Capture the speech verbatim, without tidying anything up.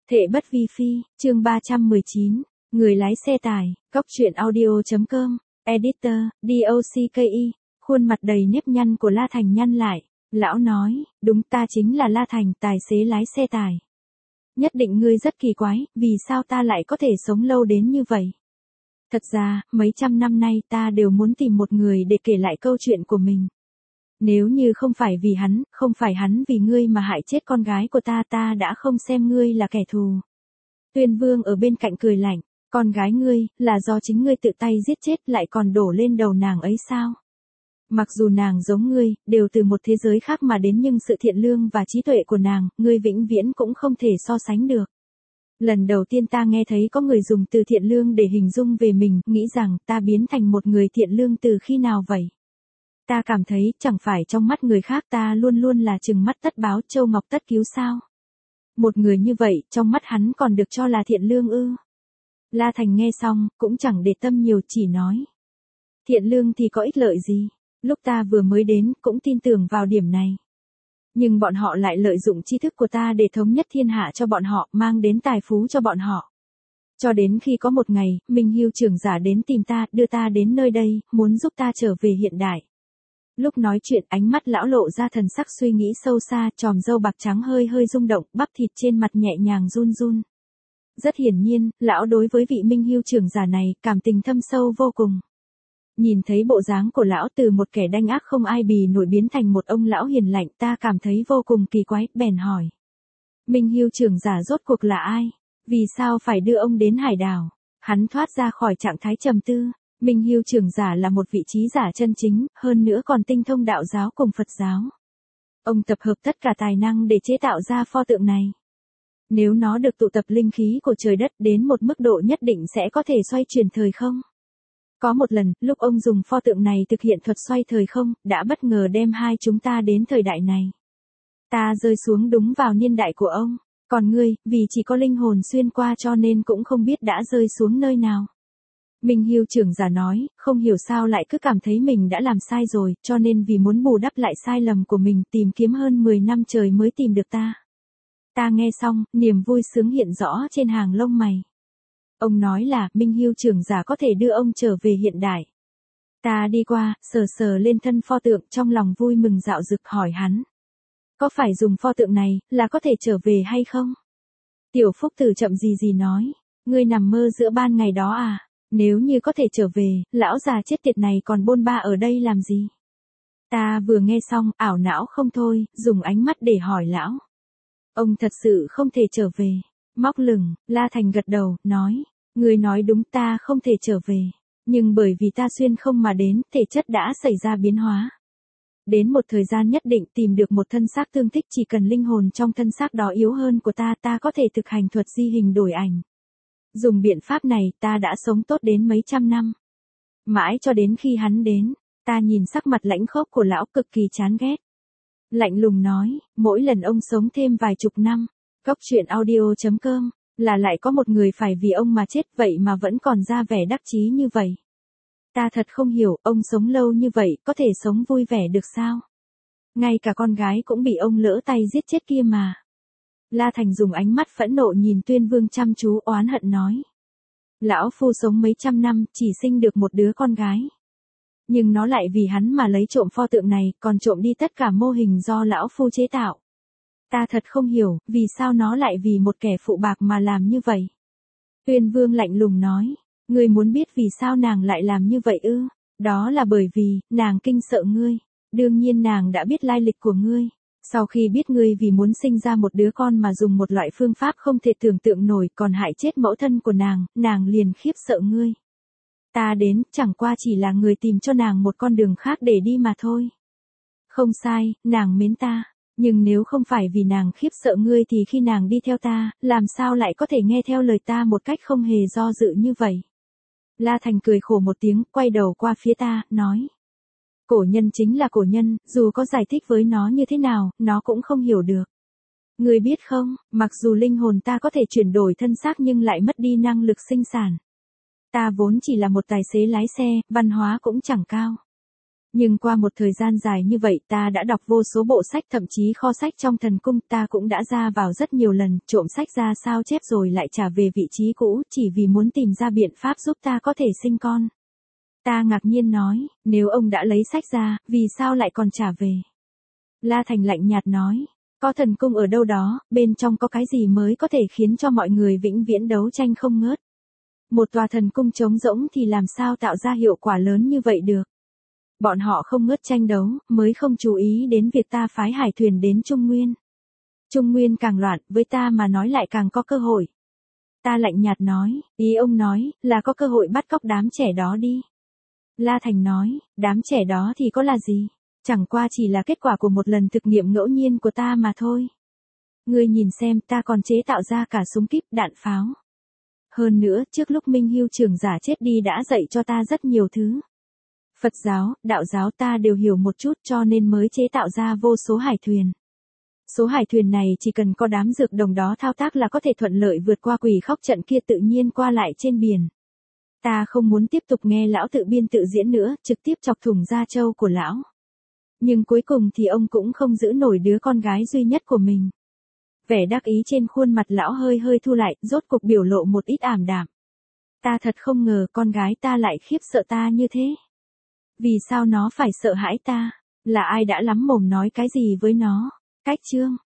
Thệ bất vi phi, chương ba trăm mười chín, người lái xe tải, cóc truyện audio.com, editor, docky, khuôn mặt đầy nếp nhăn của La Thành nhăn lại, lão nói, đúng ta chính là La Thành, tài xế lái xe tải. Nhất định ngươi rất kỳ quái, vì sao ta lại có thể sống lâu đến như vậy? Thật ra, mấy trăm năm nay ta đều muốn tìm một người để kể lại câu chuyện của mình. Nếu như không phải vì hắn, không phải hắn vì ngươi mà hại chết con gái của ta, ta đã không xem ngươi là kẻ thù. Tuyên Vương ở bên cạnh cười lạnh, con gái ngươi, là do chính ngươi tự tay giết chết lại còn đổ lên đầu nàng ấy sao? Mặc dù nàng giống ngươi, đều từ một thế giới khác mà đến nhưng sự thiện lương và trí tuệ của nàng, ngươi vĩnh viễn cũng không thể so sánh được. Lần đầu tiên ta nghe thấy có người dùng từ thiện lương để hình dung về mình, nghĩ rằng ta biến thành một người thiện lương từ khi nào vậy? Ta cảm thấy, chẳng phải trong mắt người khác ta luôn luôn là trừng mắt tất báo, châu ngọc tất cứu sao? Một người như vậy, trong mắt hắn còn được cho là thiện lương ư? La Thành nghe xong, cũng chẳng để tâm nhiều, chỉ nói. Thiện lương thì có ích lợi gì? Lúc ta vừa mới đến, cũng tin tưởng vào điểm này. Nhưng bọn họ lại lợi dụng tri thức của ta để thống nhất thiên hạ cho bọn họ, mang đến tài phú cho bọn họ. Cho đến khi có một ngày, Minh Hưu trưởng giả đến tìm ta, đưa ta đến nơi đây, muốn giúp ta trở về hiện đại. Lúc nói chuyện, ánh mắt lão lộ ra thần sắc suy nghĩ sâu xa, tròm râu bạc trắng hơi hơi rung động, bắp thịt trên mặt nhẹ nhàng run run. Rất hiển nhiên, lão đối với vị Minh Hưu trưởng giả này, cảm tình thâm sâu vô cùng. Nhìn thấy bộ dáng của lão từ một kẻ đanh ác không ai bì nổi biến thành một ông lão hiền lạnh, ta cảm thấy vô cùng kỳ quái, bèn hỏi. Minh Hưu trưởng giả rốt cuộc là ai? Vì sao phải đưa ông đến hải đảo? Hắn thoát ra khỏi trạng thái trầm tư. Minh Hưu trưởng giả là một vị trí giả chân chính, hơn nữa còn tinh thông đạo giáo cùng Phật giáo. Ông tập hợp tất cả tài năng để chế tạo ra pho tượng này. Nếu nó được tụ tập linh khí của trời đất đến một mức độ nhất định sẽ có thể xoay chuyển thời không? Có một lần, lúc ông dùng pho tượng này thực hiện thuật xoay thời không, đã bất ngờ đem hai chúng ta đến thời đại này. Ta rơi xuống đúng vào niên đại của ông, còn ngươi, vì chỉ có linh hồn xuyên qua cho nên cũng không biết đã rơi xuống nơi nào. Minh Hưu trưởng giả nói, không hiểu sao lại cứ cảm thấy mình đã làm sai rồi, cho nên vì muốn bù đắp lại sai lầm của mình tìm kiếm hơn mười năm trời mới tìm được ta. Ta nghe xong, niềm vui sướng hiện rõ trên hàng lông mày. Ông nói là, Minh Hưu trưởng giả có thể đưa ông trở về hiện đại. Ta đi qua, sờ sờ lên thân pho tượng, trong lòng vui mừng dạo dực hỏi hắn. Có phải dùng pho tượng này, là có thể trở về hay không? Tiểu Phúc Tử chậm gì gì nói, ngươi nằm mơ giữa ban ngày đó à? Nếu như có thể trở về, lão già chết tiệt này còn bôn ba ở đây làm gì? Ta vừa nghe xong, ảo não không thôi, dùng ánh mắt để hỏi lão. Ông thật sự không thể trở về. Móc lửng, La Thành gật đầu, nói. Người nói đúng, ta không thể trở về. Nhưng bởi vì ta xuyên không mà đến, thể chất đã xảy ra biến hóa. Đến một thời gian nhất định tìm được một thân xác tương thích, chỉ cần linh hồn trong thân xác đó yếu hơn của ta, ta có thể thực hành thuật di hình đổi ảnh. Dùng biện pháp này, ta đã sống tốt đến mấy trăm năm. Mãi cho đến khi hắn đến, ta nhìn sắc mặt lãnh khốc của lão cực kỳ chán ghét. Lạnh lùng nói, mỗi lần ông sống thêm vài chục năm, cóc truyện audio.com, là lại có một người phải vì ông mà chết, vậy mà vẫn còn ra vẻ đắc chí như vậy. Ta thật không hiểu, ông sống lâu như vậy, có thể sống vui vẻ được sao? Ngay cả con gái cũng bị ông lỡ tay giết chết kia mà. La Thành dùng ánh mắt phẫn nộ nhìn Tuyên Vương chăm chú, oán hận nói. Lão phu sống mấy trăm năm, chỉ sinh được một đứa con gái. Nhưng nó lại vì hắn mà lấy trộm pho tượng này, còn trộm đi tất cả mô hình do lão phu chế tạo. Ta thật không hiểu, vì sao nó lại vì một kẻ phụ bạc mà làm như vậy. Tuyên Vương lạnh lùng nói, ngươi muốn biết vì sao nàng lại làm như vậy ư? Đó là bởi vì, nàng kinh sợ ngươi. Đương nhiên nàng đã biết lai lịch của ngươi. Sau khi biết ngươi vì muốn sinh ra một đứa con mà dùng một loại phương pháp không thể tưởng tượng nổi còn hại chết mẫu thân của nàng, nàng liền khiếp sợ ngươi. Ta đến, chẳng qua chỉ là người tìm cho nàng một con đường khác để đi mà thôi. Không sai, nàng mến ta. Nhưng nếu không phải vì nàng khiếp sợ ngươi thì khi nàng đi theo ta, làm sao lại có thể nghe theo lời ta một cách không hề do dự như vậy? La Thành cười khổ một tiếng, quay đầu qua phía ta, nói. Cổ nhân chính là cổ nhân, dù có giải thích với nó như thế nào, nó cũng không hiểu được. Ngươi biết không, mặc dù linh hồn ta có thể chuyển đổi thân xác nhưng lại mất đi năng lực sinh sản. Ta vốn chỉ là một tài xế lái xe, văn hóa cũng chẳng cao. Nhưng qua một thời gian dài như vậy ta đã đọc vô số bộ sách, thậm chí kho sách trong thần cung ta cũng đã ra vào rất nhiều lần, trộm sách ra sao chép rồi lại trả về vị trí cũ, chỉ vì muốn tìm ra biện pháp giúp ta có thể sinh con. Ta ngạc nhiên nói, nếu ông đã lấy sách ra, vì sao lại còn trả về? La Thành lạnh nhạt nói, có thần cung ở đâu đó, bên trong có cái gì mới có thể khiến cho mọi người vĩnh viễn đấu tranh không ngớt. Một tòa thần cung trống rỗng thì làm sao tạo ra hiệu quả lớn như vậy được? Bọn họ không ngớt tranh đấu, mới không chú ý đến việc ta phái hải thuyền đến Trung Nguyên. Trung Nguyên càng loạn, với ta mà nói lại càng có cơ hội. Ta lạnh nhạt nói, ý ông nói, là có cơ hội bắt cóc đám trẻ đó đi. La Thành nói, đám trẻ đó thì có là gì? Chẳng qua chỉ là kết quả của một lần thực nghiệm ngẫu nhiên của ta mà thôi. Ngươi nhìn xem, ta còn chế tạo ra cả súng kíp, đạn pháo. Hơn nữa, trước lúc Minh Hưu trưởng giả chết đi đã dạy cho ta rất nhiều thứ. Phật giáo, đạo giáo ta đều hiểu một chút cho nên mới chế tạo ra vô số hải thuyền. Số hải thuyền này chỉ cần có đám dược đồng đó thao tác là có thể thuận lợi vượt qua quỷ khóc trận kia tự nhiên qua lại trên biển. Ta không muốn tiếp tục nghe lão tự biên tự diễn nữa, trực tiếp chọc thủng da trâu của lão. Nhưng cuối cùng thì ông cũng không giữ nổi đứa con gái duy nhất của mình. Vẻ đắc ý trên khuôn mặt lão hơi hơi thu lại, rốt cục biểu lộ một ít ảm đạm. Ta thật không ngờ con gái ta lại khiếp sợ ta như thế. Vì sao nó phải sợ hãi ta? Là ai đã lắm mồm nói cái gì với nó? Cách chương